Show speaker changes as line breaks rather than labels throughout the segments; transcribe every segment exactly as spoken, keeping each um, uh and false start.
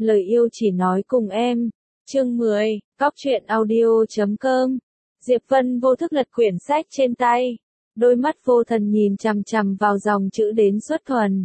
Lời yêu chỉ nói cùng em. Chương mười, Cóc truyện audio chấm com. Diệp Vân vô thức lật quyển sách trên tay. Đôi mắt vô thần nhìn chằm chằm vào dòng chữ đến xuất thuần.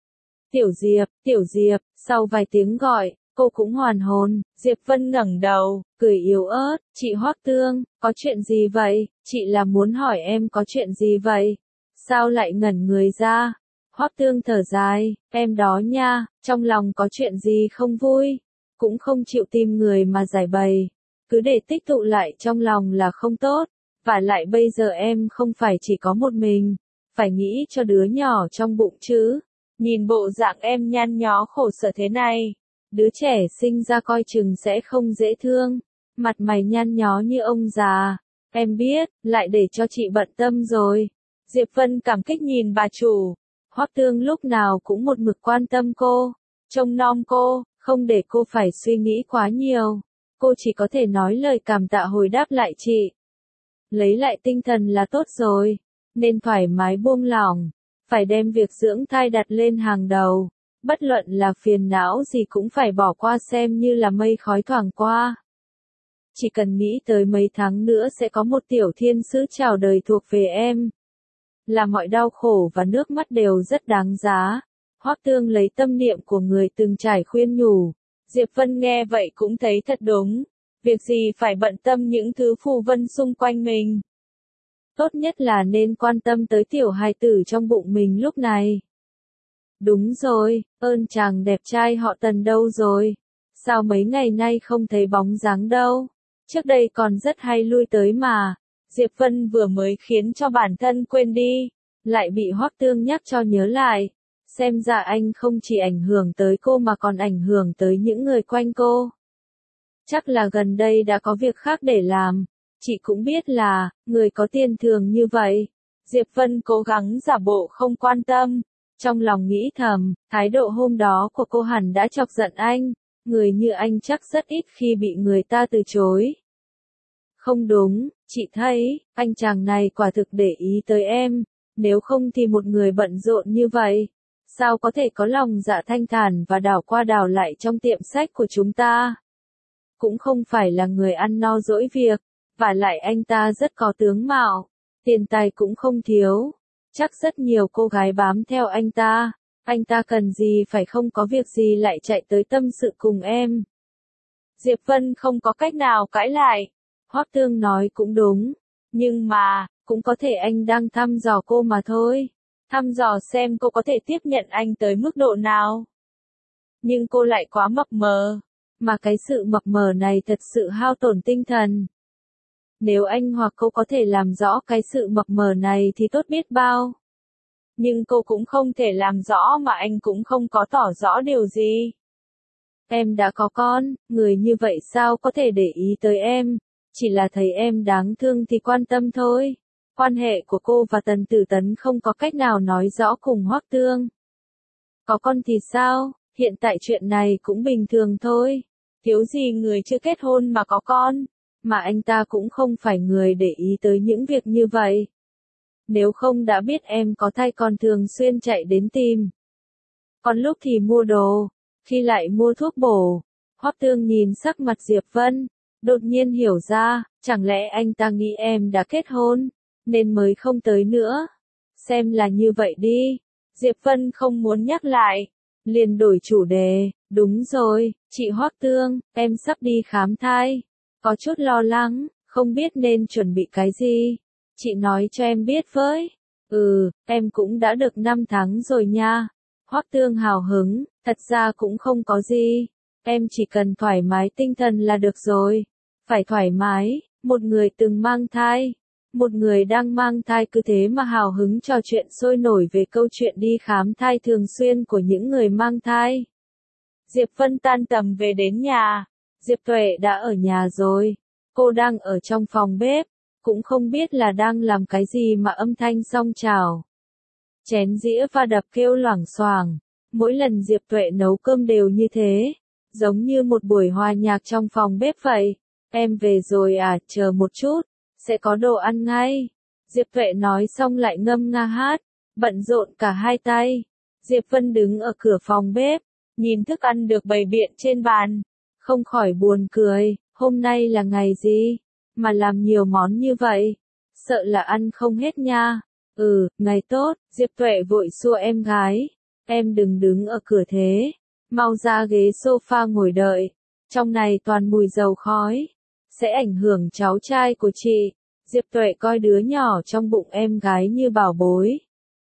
Tiểu Diệp, Tiểu Diệp, sau vài tiếng gọi, cô cũng hoàn hồn. Diệp Vân ngẩng đầu, cười yếu ớt. Chị Hoắc Tương, có chuyện gì vậy? Chị là muốn hỏi em có chuyện gì vậy? Sao lại ngẩn người ra? Hoắc Tương thở dài, em đó nha, trong lòng có chuyện gì không vui, cũng không chịu tìm người mà giải bày, cứ để tích tụ lại trong lòng là không tốt, và lại bây giờ em không phải chỉ có một mình, phải nghĩ cho đứa nhỏ trong bụng chứ, nhìn bộ dạng em nhăn nhó khổ sở thế này, đứa trẻ sinh ra coi chừng sẽ không dễ thương, mặt mày nhăn nhó như ông già, em biết, lại để cho chị bận tâm rồi. Diệp Vân cảm kích nhìn bà chủ. Hoắc Tương lúc nào cũng một mực quan tâm cô, trông nom cô, không để cô phải suy nghĩ quá nhiều. Cô chỉ có thể nói lời cảm tạ hồi đáp lại chị. Lấy lại tinh thần là tốt rồi, nên thoải mái buông lỏng, phải đem việc dưỡng thai đặt lên hàng đầu. Bất luận là phiền não gì cũng phải bỏ qua xem như là mây khói thoảng qua. Chỉ cần nghĩ tới mấy tháng nữa sẽ có một tiểu thiên sứ chào đời thuộc về em. Là mọi đau khổ và nước mắt đều rất đáng giá. Hoắc Tương lấy tâm niệm của người từng trải khuyên nhủ. Diệp Vân nghe vậy cũng thấy thật đúng. Việc gì phải bận tâm những thứ phù vân xung quanh mình. Tốt nhất là nên quan tâm tới tiểu hài tử trong bụng mình lúc này. Đúng rồi, ơn chàng đẹp trai họ Tần đâu rồi? Sao mấy ngày nay không thấy bóng dáng đâu? Trước đây còn rất hay lui tới mà. Diệp Vân vừa mới khiến cho bản thân quên đi, lại bị Hoắc Tương nhắc cho nhớ lại. Xem ra anh không chỉ ảnh hưởng tới cô mà còn ảnh hưởng tới những người quanh cô. Chắc là gần đây đã có việc khác để làm. Chị cũng biết là, người có tiền thường như vậy. Diệp Vân cố gắng giả bộ không quan tâm. Trong lòng nghĩ thầm, thái độ hôm đó của cô hẳn đã chọc giận anh. Người như anh chắc rất ít khi bị người ta từ chối. Không đúng, chị thấy, anh chàng này quả thực để ý tới em, nếu không thì một người bận rộn như vậy, sao có thể có lòng dạ thanh thản và đảo qua đảo lại trong tiệm sách của chúng ta. Cũng không phải là người ăn no dỗi việc, và lại anh ta rất có tướng mạo, tiền tài cũng không thiếu, chắc rất nhiều cô gái bám theo anh ta, anh ta cần gì phải không có việc gì lại chạy tới tâm sự cùng em. Diệp Vân không có cách nào cãi lại. Hoắc Tương nói cũng đúng, nhưng mà, cũng có thể anh đang thăm dò cô mà thôi. Thăm dò xem cô có thể tiếp nhận anh tới mức độ nào. Nhưng cô lại quá mập mờ, mà cái sự mập mờ này thật sự hao tổn tinh thần. Nếu anh hoặc cô có thể làm rõ cái sự mập mờ này thì tốt biết bao. Nhưng cô cũng không thể làm rõ mà anh cũng không có tỏ rõ điều gì. Em đã có con, người như vậy sao có thể để ý tới em? Chỉ là thấy em đáng thương thì quan tâm thôi. Quan hệ của cô và Tần Tử Tấn không có cách nào nói rõ cùng Hoắc Tương. Có con thì sao, hiện tại chuyện này cũng bình thường thôi. Thiếu gì người chưa kết hôn mà có con, mà anh ta cũng không phải người để ý tới những việc như vậy. Nếu không đã biết em có thai còn thường xuyên chạy đến tìm. Còn lúc thì mua đồ, khi lại mua thuốc bổ. Hoắc Tương nhìn sắc mặt Diệp Vân. Đột nhiên hiểu ra, chẳng lẽ anh ta nghĩ em đã kết hôn, nên mới không tới nữa. Xem là như vậy đi. Diệp Vân không muốn nhắc lại, liền đổi chủ đề. Đúng rồi, chị Hoắc Tương, em sắp đi khám thai. Có chút lo lắng, không biết nên chuẩn bị cái gì. Chị nói cho em biết với. Ừ, em cũng đã được năm tháng rồi nha. Hoắc Tương hào hứng, thật ra cũng không có gì. Em chỉ cần thoải mái tinh thần là được rồi. Phải thoải mái, một người từng mang thai, một người đang mang thai cứ thế mà hào hứng trò chuyện sôi nổi về câu chuyện đi khám thai thường xuyên của những người mang thai. Diệp Vân tan tầm về đến nhà, Diệp Tuệ đã ở nhà rồi, cô đang ở trong phòng bếp, cũng không biết là đang làm cái gì mà âm thanh song trào. Chén dĩa va đập kêu loảng xoảng, mỗi lần Diệp Tuệ nấu cơm đều như thế. Giống như một buổi hòa nhạc trong phòng bếp vậy. Em về rồi à, chờ một chút, sẽ có đồ ăn ngay. Diệp Tuệ nói xong lại ngâm nga hát, bận rộn cả hai tay. Diệp Vân đứng ở cửa phòng bếp, nhìn thức ăn được bày biện trên bàn, không khỏi buồn cười, hôm nay là ngày gì, mà làm nhiều món như vậy, sợ là ăn không hết nha. Ừ, ngày tốt, Diệp Tuệ vội xua em gái, em đừng đứng ở cửa thế, mau ra ghế sofa ngồi đợi, trong này toàn mùi dầu khói, sẽ ảnh hưởng cháu trai của chị. Diệp Tuệ coi đứa nhỏ trong bụng em gái như bảo bối.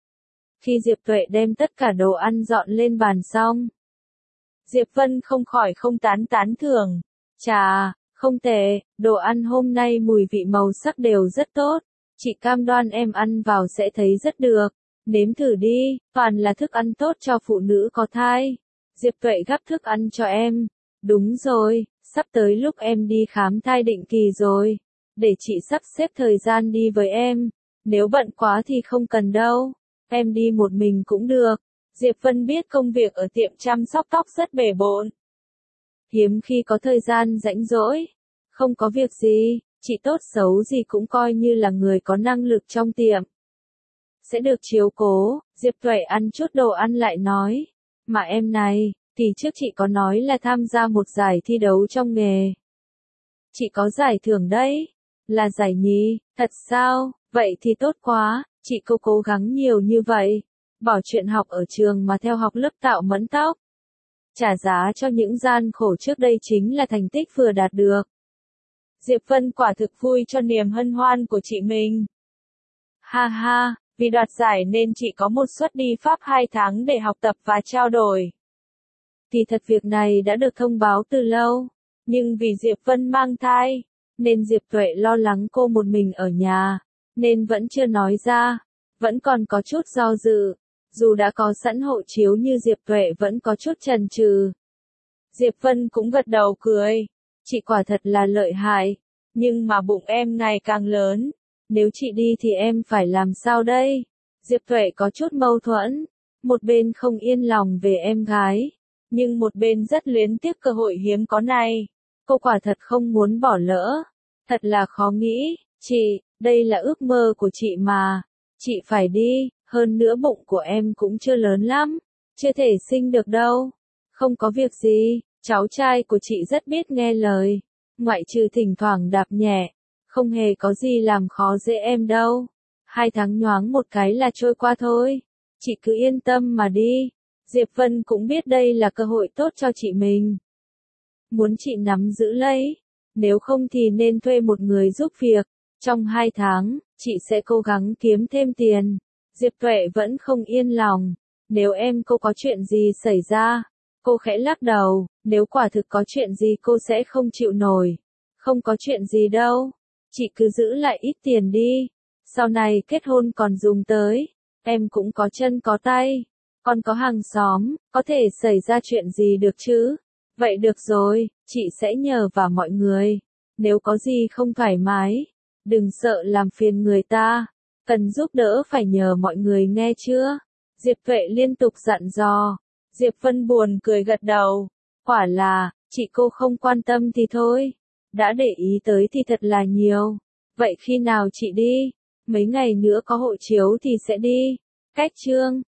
Khi Diệp Tuệ đem tất cả đồ ăn dọn lên bàn xong, Diệp Vân không khỏi không tán tán thưởng. Chà, không tệ, đồ ăn hôm nay mùi vị màu sắc đều rất tốt. Chị cam đoan em ăn vào sẽ thấy rất được. Nếm thử đi, toàn là thức ăn tốt cho phụ nữ có thai. Diệp Tuệ gắp thức ăn cho em. Đúng rồi, sắp tới lúc em đi khám thai định kỳ rồi. Để chị sắp xếp thời gian đi với em. Nếu bận quá thì không cần đâu. Em đi một mình cũng được. Diệp Vân biết công việc ở tiệm chăm sóc tóc rất bề bộn. Hiếm khi có thời gian rảnh rỗi. Không có việc gì, chị tốt xấu gì cũng coi như là người có năng lực trong tiệm. Sẽ được chiếu cố, Diệp Tuệ ăn chút đồ ăn lại nói. Mà em này, kỳ trước chị có nói là tham gia một giải thi đấu trong nghề. Chị có giải thưởng đấy. Là giải nhì, thật sao, vậy thì tốt quá, chị cô cố gắng nhiều như vậy. Bỏ chuyện học ở trường mà theo học lớp tạo mẫn tóc. Trả giá cho những gian khổ trước đây chính là thành tích vừa đạt được. Diệp Vân quả thực vui cho niềm hân hoan của chị mình. Ha ha, vì đoạt giải nên chị có một suất đi Pháp hai tháng để học tập và trao đổi. Thì thật việc này đã được thông báo từ lâu, nhưng vì Diệp Vân mang thai, nên Diệp Tuệ lo lắng cô một mình ở nhà, nên vẫn chưa nói ra, vẫn còn có chút do dự. Dù đã có sẵn hộ chiếu như Diệp Tuệ vẫn có chút chần chừ. Diệp Vân cũng gật đầu cười. Chị quả thật là lợi hại. Nhưng mà bụng em ngày càng lớn. Nếu chị đi thì em phải làm sao đây? Diệp Tuệ có chút mâu thuẫn. Một bên không yên lòng về em gái. Nhưng một bên rất luyến tiếc cơ hội hiếm có này. Cô quả thật không muốn bỏ lỡ. Thật là khó nghĩ. Chị, đây là ước mơ của chị mà. Chị phải đi. Hơn nữa bụng của em cũng chưa lớn lắm, chưa thể sinh được đâu. Không có việc gì, cháu trai của chị rất biết nghe lời, ngoại trừ thỉnh thoảng đạp nhẹ, không hề có gì làm khó dễ em đâu. Hai tháng nhoáng một cái là trôi qua thôi, chị cứ yên tâm mà đi. Diệp Vân cũng biết đây là cơ hội tốt cho chị mình. Muốn chị nắm giữ lấy, nếu không thì nên thuê một người giúp việc. Trong hai tháng, chị sẽ cố gắng kiếm thêm tiền. Diệp Tuệ vẫn không yên lòng. Nếu em cô có chuyện gì xảy ra, cô khẽ lắc đầu. Nếu quả thực có chuyện gì cô sẽ không chịu nổi. Không có chuyện gì đâu. Chị cứ giữ lại ít tiền đi. Sau này kết hôn còn dùng tới. Em cũng có chân có tay. Còn có hàng xóm, có thể xảy ra chuyện gì được chứ? Vậy được rồi, chị sẽ nhờ vào mọi người. Nếu có gì không thoải mái, đừng sợ làm phiền người ta. Cần giúp đỡ phải nhờ mọi người nghe chưa? Diệp Tuệ liên tục dặn dò. Diệp Vân buồn cười gật đầu. Quả là, chị cô không quan tâm thì thôi. Đã để ý tới thì thật là nhiều. Vậy khi nào chị đi? Mấy ngày nữa có hộ chiếu thì sẽ đi. Cách chương.